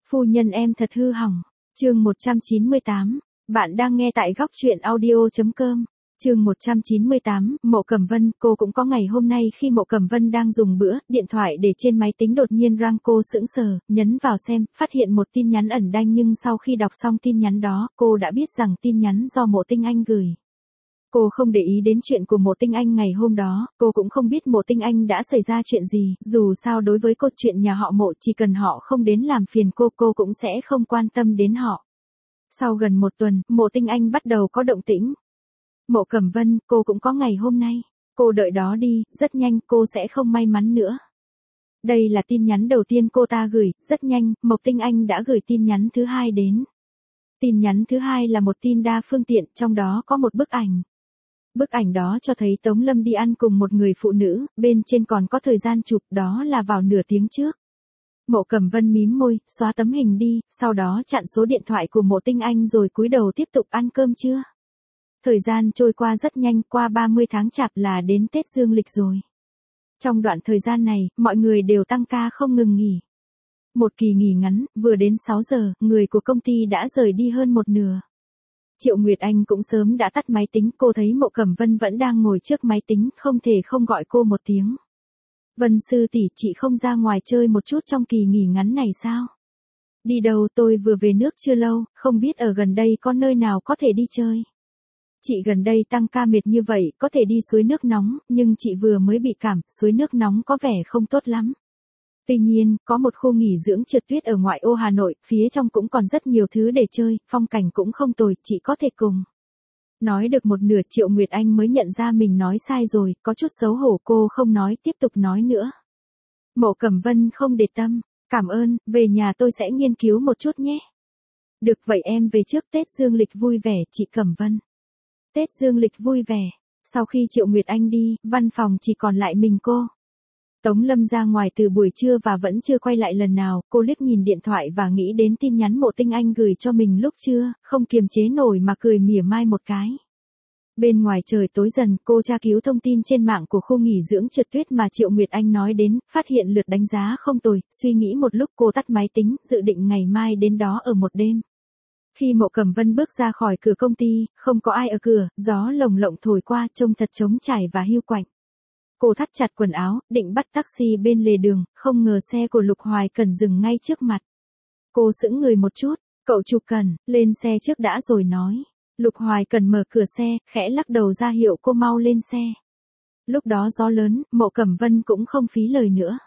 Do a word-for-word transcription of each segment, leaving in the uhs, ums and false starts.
Phu nhân em thật hư hỏng. Chương một trăm chín mươi tám. Bạn đang nghe tại góc truyện audio chấm com. Chương một trăm chín mươi tám, Mộ Cẩm Vân, cô cũng có ngày hôm nay khi Mộ Cẩm Vân đang dùng bữa, điện thoại để trên máy tính đột nhiên rang, cô sững sờ, nhấn vào xem, phát hiện một tin nhắn ẩn đanh nhưng sau khi đọc xong tin nhắn đó, cô đã biết rằng tin nhắn do Mộ Tinh Anh gửi. Cô không để ý đến chuyện của Mộ Tinh Anh ngày hôm đó, cô cũng không biết Mộ Tinh Anh đã xảy ra chuyện gì, dù sao đối với cô chuyện nhà họ Mộ chỉ cần họ không đến làm phiền cô, cô cũng sẽ không quan tâm đến họ. Sau gần một tuần, Mộ Tinh Anh bắt đầu có động tĩnh. Mộ Cẩm Vân, cô cũng có ngày hôm nay. Cô đợi đó đi, rất nhanh cô sẽ không may mắn nữa. Đây là tin nhắn đầu tiên cô ta gửi, rất nhanh, Mộc Tinh Anh đã gửi tin nhắn thứ hai đến. Tin nhắn thứ hai là một tin đa phương tiện, trong đó có một bức ảnh. Bức ảnh đó cho thấy Tống Lâm đi ăn cùng một người phụ nữ, bên trên còn có thời gian chụp, đó là vào nửa tiếng trước. Mộ Cẩm Vân mím môi, xóa tấm hình đi, sau đó chặn số điện thoại của Mộ Tinh Anh rồi cúi đầu tiếp tục ăn cơm trưa. Thời gian trôi qua rất nhanh, qua ba mươi tháng chạp là đến Tết Dương lịch rồi. Trong đoạn thời gian này, mọi người đều tăng ca không ngừng nghỉ. Một kỳ nghỉ ngắn, vừa đến sáu giờ, người của công ty đã rời đi hơn một nửa. Triệu Nguyệt Anh cũng sớm đã tắt máy tính, cô thấy Mộ Cẩm Vân vẫn đang ngồi trước máy tính, không thể không gọi cô một tiếng. Vân sư tỷ, chị không ra ngoài chơi một chút trong kỳ nghỉ ngắn này sao? Đi đâu, tôi vừa về nước chưa lâu, không biết ở gần đây có nơi nào có thể đi chơi. Chị gần đây tăng ca mệt như vậy, có thể đi suối nước nóng, nhưng chị vừa mới bị cảm, suối nước nóng có vẻ không tốt lắm. Tuy nhiên, có một khu nghỉ dưỡng trượt tuyết ở ngoại ô Hà Nội, phía trong cũng còn rất nhiều thứ để chơi, phong cảnh cũng không tồi, chị có thể cùng. Nói được một nửa, Triệu Nguyệt Anh mới nhận ra mình nói sai rồi, có chút xấu hổ, cô không nói, tiếp tục nói nữa. Mộ Cẩm Vân không để tâm, cảm ơn, về nhà tôi sẽ nghiên cứu một chút nhé. Được vậy em về trước, Tết Dương lịch vui vẻ, chị Cẩm Vân. Tết Dương lịch vui vẻ. Sau khi Triệu Nguyệt Anh đi, văn phòng chỉ còn lại mình cô. Tống Lâm ra ngoài từ buổi trưa và vẫn chưa quay lại lần nào, cô liếc nhìn điện thoại và nghĩ đến tin nhắn Mộ Tinh Anh gửi cho mình lúc trưa, không kiềm chế nổi mà cười mỉa mai một cái. Bên ngoài trời tối dần, cô tra cứu thông tin trên mạng của khu nghỉ dưỡng trượt tuyết mà Triệu Nguyệt Anh nói đến, phát hiện lượt đánh giá không tồi, suy nghĩ một lúc cô tắt máy tính, dự định ngày mai đến đó ở một đêm. Khi Mộ Cẩm Vân bước ra khỏi cửa công ty, không có ai ở cửa, gió lồng lộng thổi qua, trông thật trống trải và hiu quạnh. Cô thắt chặt quần áo, định bắt taxi bên lề đường, không ngờ xe của Lục Hoài Cần dừng ngay trước mặt. Cô sững người một chút, cậu Chu Cần, lên xe trước đã rồi nói. Lục Hoài Cần mở cửa xe, khẽ lắc đầu ra hiệu cô mau lên xe. Lúc đó gió lớn, Mộ Cẩm Vân cũng không phí lời nữa.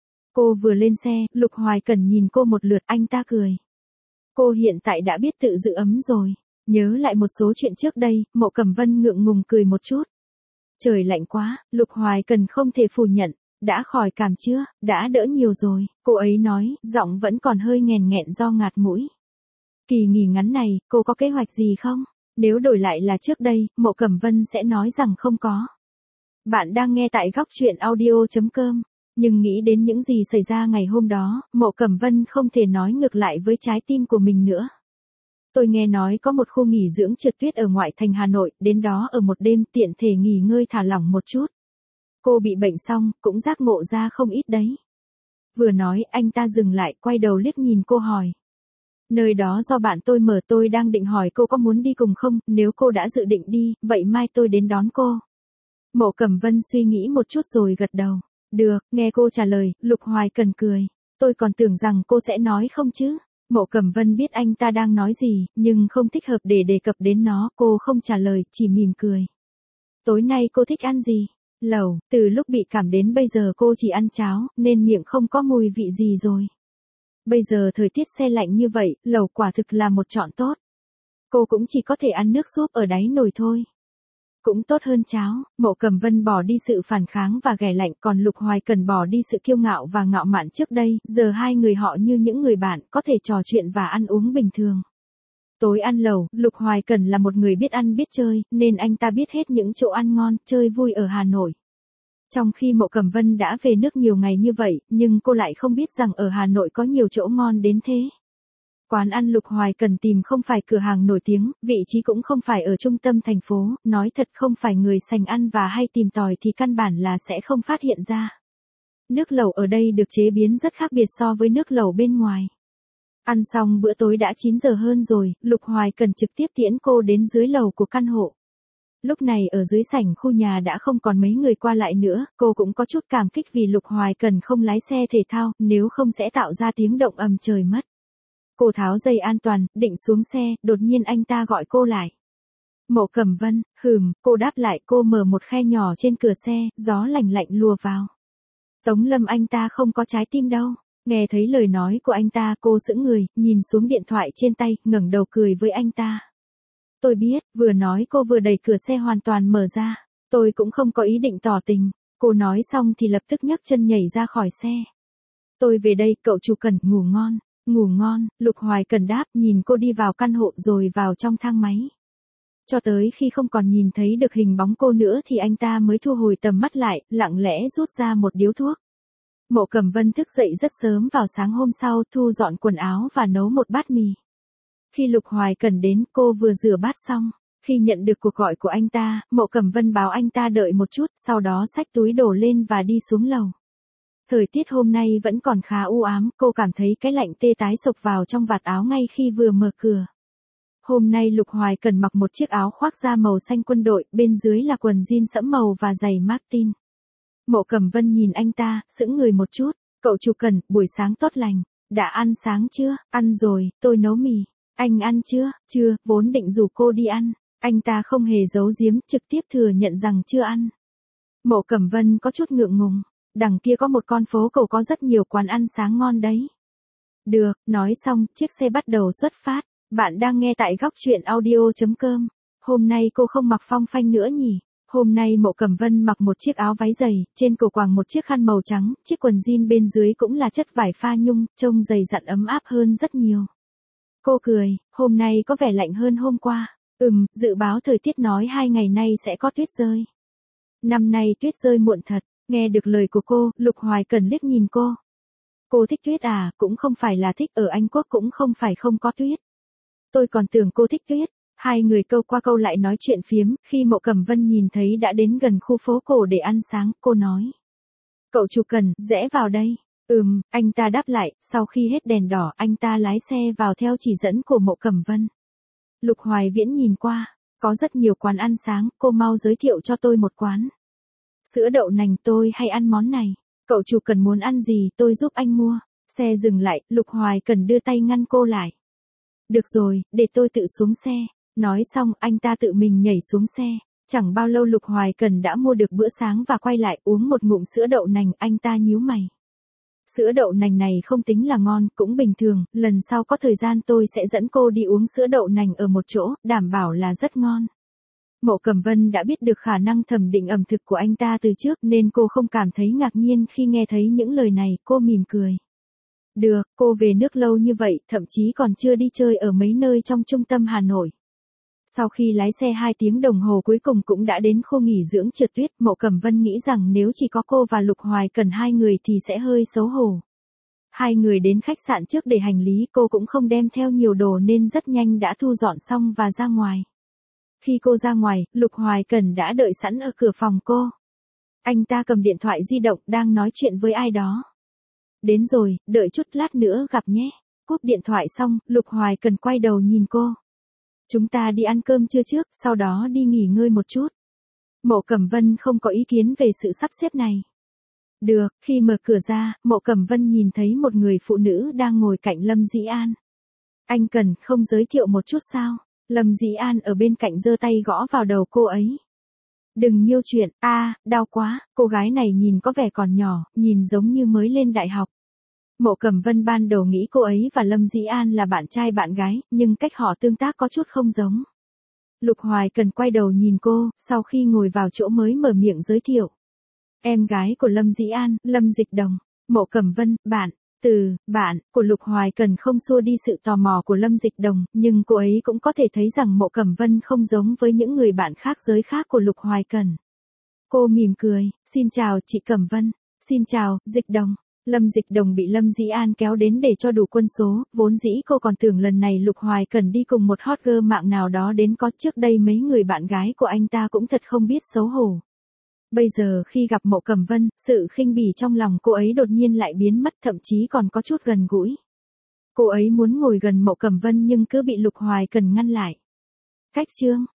Cô vừa lên xe, Lục Hoài Cần nhìn cô một lượt, anh ta cười. Cô hiện tại đã biết tự giữ ấm rồi. Nhớ lại một số chuyện trước đây, Mộ Cẩm Vân ngượng ngùng cười một chút. Trời lạnh quá, Lục Hoài Cần không thể phủ nhận. Đã khỏi cảm chưa, đã đỡ nhiều rồi, cô ấy nói, giọng vẫn còn hơi nghèn nghẹn do ngạt mũi. Kỳ nghỉ ngắn này, cô có kế hoạch gì không? Nếu đổi lại là trước đây, Mộ Cẩm Vân sẽ nói rằng không có. Bạn đang nghe tại góc truyện audio chấm com. Nhưng nghĩ đến những gì xảy ra ngày hôm đó, Mộ Cẩm Vân không thể nói ngược lại với trái tim của mình nữa. Tôi nghe nói có một khu nghỉ dưỡng trượt tuyết ở ngoại thành Hà Nội, đến đó ở một đêm tiện thể nghỉ ngơi thả lỏng một chút. Cô bị bệnh xong, cũng giác ngộ ra không ít đấy. Vừa nói, anh ta dừng lại, quay đầu liếc nhìn cô hỏi. Nơi đó do bạn tôi mở, tôi đang định hỏi cô có muốn đi cùng không, nếu cô đã dự định đi, vậy mai tôi đến đón cô. Mộ Cẩm Vân suy nghĩ một chút rồi gật đầu. Được, nghe cô trả lời, Lục Hoài Cần cười. Tôi còn tưởng rằng cô sẽ nói không chứ. Mộ Cẩm Vân biết anh ta đang nói gì, nhưng không thích hợp để đề cập đến nó, cô không trả lời, chỉ mỉm cười. Tối nay cô thích ăn gì? Lẩu, từ lúc bị cảm đến bây giờ cô chỉ ăn cháo, nên miệng không có mùi vị gì rồi. Bây giờ thời tiết se lạnh như vậy, lẩu quả thực là một chọn tốt. Cô cũng chỉ có thể ăn nước súp ở đáy nồi thôi. Cũng tốt hơn cháo. Mộ Cẩm Vân bỏ đi sự phản kháng và ghẻ lạnh, còn Lục Hoài Cần bỏ đi sự kiêu ngạo và ngạo mạn trước đây, giờ hai người họ như những người bạn, có thể trò chuyện và ăn uống bình thường. Tối ăn lẩu, Lục Hoài Cần là một người biết ăn biết chơi, nên anh ta biết hết những chỗ ăn ngon, chơi vui ở Hà Nội. Trong khi Mộ Cẩm Vân đã về nước nhiều ngày như vậy, nhưng cô lại không biết rằng ở Hà Nội có nhiều chỗ ngon đến thế. Quán ăn Lục Hoài Cần tìm không phải cửa hàng nổi tiếng, vị trí cũng không phải ở trung tâm thành phố, nói thật không phải người sành ăn và hay tìm tòi thì căn bản là sẽ không phát hiện ra. Nước lẩu ở đây được chế biến rất khác biệt so với nước lẩu bên ngoài. Ăn xong bữa tối đã chín giờ hơn rồi, Lục Hoài Cần trực tiếp tiễn cô đến dưới lầu của căn hộ. Lúc này ở dưới sảnh khu nhà đã không còn mấy người qua lại nữa, cô cũng có chút cảm kích vì Lục Hoài Cần không lái xe thể thao, nếu không sẽ tạo ra tiếng động ầm trời mất. Cô tháo dây an toàn, định xuống xe, đột nhiên anh ta gọi cô lại. Mộ Cẩm Vân, hừm, cô đáp lại, cô mở một khe nhỏ trên cửa xe, gió lạnh lạnh lùa vào. Tống Lâm, anh ta không có trái tim đâu. Nghe thấy lời nói của anh ta, cô sững người, nhìn xuống điện thoại trên tay, ngẩng đầu cười với anh ta. Tôi biết, vừa nói cô vừa đẩy cửa xe hoàn toàn mở ra. Tôi cũng không có ý định tỏ tình. Cô nói xong thì lập tức nhấc chân nhảy ra khỏi xe. Tôi về đây, cậu chủ Cần, ngủ ngon. Ngủ ngon, Lục Hoài Cần đáp, nhìn cô đi vào căn hộ rồi vào trong thang máy. Cho tới khi không còn nhìn thấy được hình bóng cô nữa thì anh ta mới thu hồi tầm mắt lại, lặng lẽ rút ra một điếu thuốc. Mộ Cẩm Vân thức dậy rất sớm vào sáng hôm sau, thu dọn quần áo và nấu một bát mì. Khi Lục Hoài Cần đến, cô vừa rửa bát xong. Khi nhận được cuộc gọi của anh ta, Mộ Cẩm Vân báo anh ta đợi một chút, sau đó xách túi đổ lên và đi xuống lầu. Thời tiết hôm nay vẫn còn khá u ám, cô cảm thấy cái lạnh tê tái sộc vào trong vạt áo ngay khi vừa mở cửa. Hôm nay Lục Hoài Cần mặc một chiếc áo khoác da màu xanh quân đội, bên dưới là quần jean sẫm màu và giày Martin. Mộ Cẩm Vân nhìn anh ta, sững người một chút. Cậu chủ Cần, buổi sáng tốt lành. Đã ăn sáng chưa? Ăn rồi, tôi nấu mì. Anh ăn chưa? Chưa, vốn định rủ cô đi ăn. Anh ta không hề giấu giếm, trực tiếp thừa nhận rằng chưa ăn. Mộ Cẩm Vân có chút ngượng ngùng. Đằng kia có một con phố cầu có rất nhiều quán ăn sáng ngon đấy. Được, nói xong, chiếc xe bắt đầu xuất phát. Bạn đang nghe tại góc truyện audio chấm com. Hôm nay cô không mặc phong phanh nữa nhỉ? Hôm nay Mộ Cẩm Vân mặc một chiếc áo váy dày, trên cổ quàng một chiếc khăn màu trắng, chiếc quần jean bên dưới cũng là chất vải pha nhung, trông dày dặn ấm áp hơn rất nhiều. Cô cười, hôm nay có vẻ lạnh hơn hôm qua. Ừm, dự báo thời tiết nói hai ngày nay sẽ có tuyết rơi. Năm nay tuyết rơi muộn thật. Nghe được lời của cô, Lục Hoài Cần liếc nhìn cô. Cô thích tuyết à? Cũng không phải là thích, ở Anh Quốc cũng không phải không có tuyết. Tôi còn tưởng cô thích tuyết. Hai người câu qua câu lại nói chuyện phiếm, khi Mộ Cẩm Vân nhìn thấy đã đến gần khu phố cổ để ăn sáng, cô nói. Cậu chủ Cần, rẽ vào đây. Ừm, anh ta đáp lại, sau khi hết đèn đỏ, anh ta lái xe vào theo chỉ dẫn của Mộ Cẩm Vân. Lục Hoài Viễn nhìn qua, có rất nhiều quán ăn sáng, cô mau giới thiệu cho tôi một quán. Sữa đậu nành, tôi hay ăn món này. Cậu chủ Cần muốn ăn gì, tôi giúp anh mua. Xe dừng lại, Lục Hoài Cần đưa tay ngăn cô lại. Được rồi, để tôi tự xuống xe. Nói xong, anh ta tự mình nhảy xuống xe. Chẳng bao lâu Lục Hoài Cần đã mua được bữa sáng và quay lại uống một ngụm sữa đậu nành, anh ta nhíu mày. Sữa đậu nành này không tính là ngon, cũng bình thường, lần sau có thời gian tôi sẽ dẫn cô đi uống sữa đậu nành ở một chỗ, đảm bảo là rất ngon. Mộ Cẩm Vân đã biết được khả năng thẩm định ẩm thực của anh ta từ trước nên cô không cảm thấy ngạc nhiên khi nghe thấy những lời này, cô mỉm cười. Được, cô về nước lâu như vậy, thậm chí còn chưa đi chơi ở mấy nơi trong trung tâm Hà Nội. Sau khi lái xe hai tiếng đồng hồ cuối cùng cũng đã đến khu nghỉ dưỡng trượt tuyết, Mộ Cẩm Vân nghĩ rằng nếu chỉ có cô và Lục Hoài Cần hai người thì sẽ hơi xấu hổ. Hai người đến khách sạn trước để hành lý, cô cũng không đem theo nhiều đồ nên rất nhanh đã thu dọn xong và ra ngoài. Khi cô ra ngoài, Lục Hoài Cần đã đợi sẵn ở cửa phòng cô. Anh ta cầm điện thoại di động đang nói chuyện với ai đó. Đến rồi, đợi chút lát nữa gặp nhé. Cúp điện thoại xong, Lục Hoài Cần quay đầu nhìn cô. Chúng ta đi ăn cơm trưa trước, sau đó đi nghỉ ngơi một chút. Mộ Cẩm Vân không có ý kiến về sự sắp xếp này. Được, khi mở cửa ra, Mộ Cẩm Vân nhìn thấy một người phụ nữ đang ngồi cạnh Lâm Dĩ An. Anh Cần, không giới thiệu một chút sao? Lâm Dĩ An ở bên cạnh giơ tay gõ vào đầu cô ấy. Đừng nhiêu chuyện, a, à, đau quá, cô gái này nhìn có vẻ còn nhỏ, nhìn giống như mới lên đại học. Mộ Cẩm Vân ban đầu nghĩ cô ấy và Lâm Dĩ An là bạn trai bạn gái, nhưng cách họ tương tác có chút không giống. Lục Hoài Cần quay đầu nhìn cô, sau khi ngồi vào chỗ mới mở miệng giới thiệu. Em gái của Lâm Dĩ An, Lâm Dịch Đồng. Mộ Cẩm Vân, bạn. Từ, bạn, của Lục Hoài Cần không xua đi sự tò mò của Lâm Dịch Đồng, nhưng cô ấy cũng có thể thấy rằng Mộ Cẩm Vân không giống với những người bạn khác giới khác của Lục Hoài Cần. Cô mỉm cười, xin chào chị Cẩm Vân, xin chào, Dịch Đồng. Lâm Dịch Đồng bị Lâm Dĩ An kéo đến để cho đủ quân số, vốn dĩ cô còn tưởng lần này Lục Hoài Cần đi cùng một hot girl mạng nào đó đến, có trước đây mấy người bạn gái của anh ta cũng thật không biết xấu hổ. Bây giờ khi gặp Mộ Cẩm Vân, sự khinh bỉ trong lòng cô ấy đột nhiên lại biến mất, thậm chí còn có chút gần gũi. Cô ấy muốn ngồi gần Mộ Cẩm Vân nhưng cứ bị Lục Hoài Cần ngăn lại. Cách Chương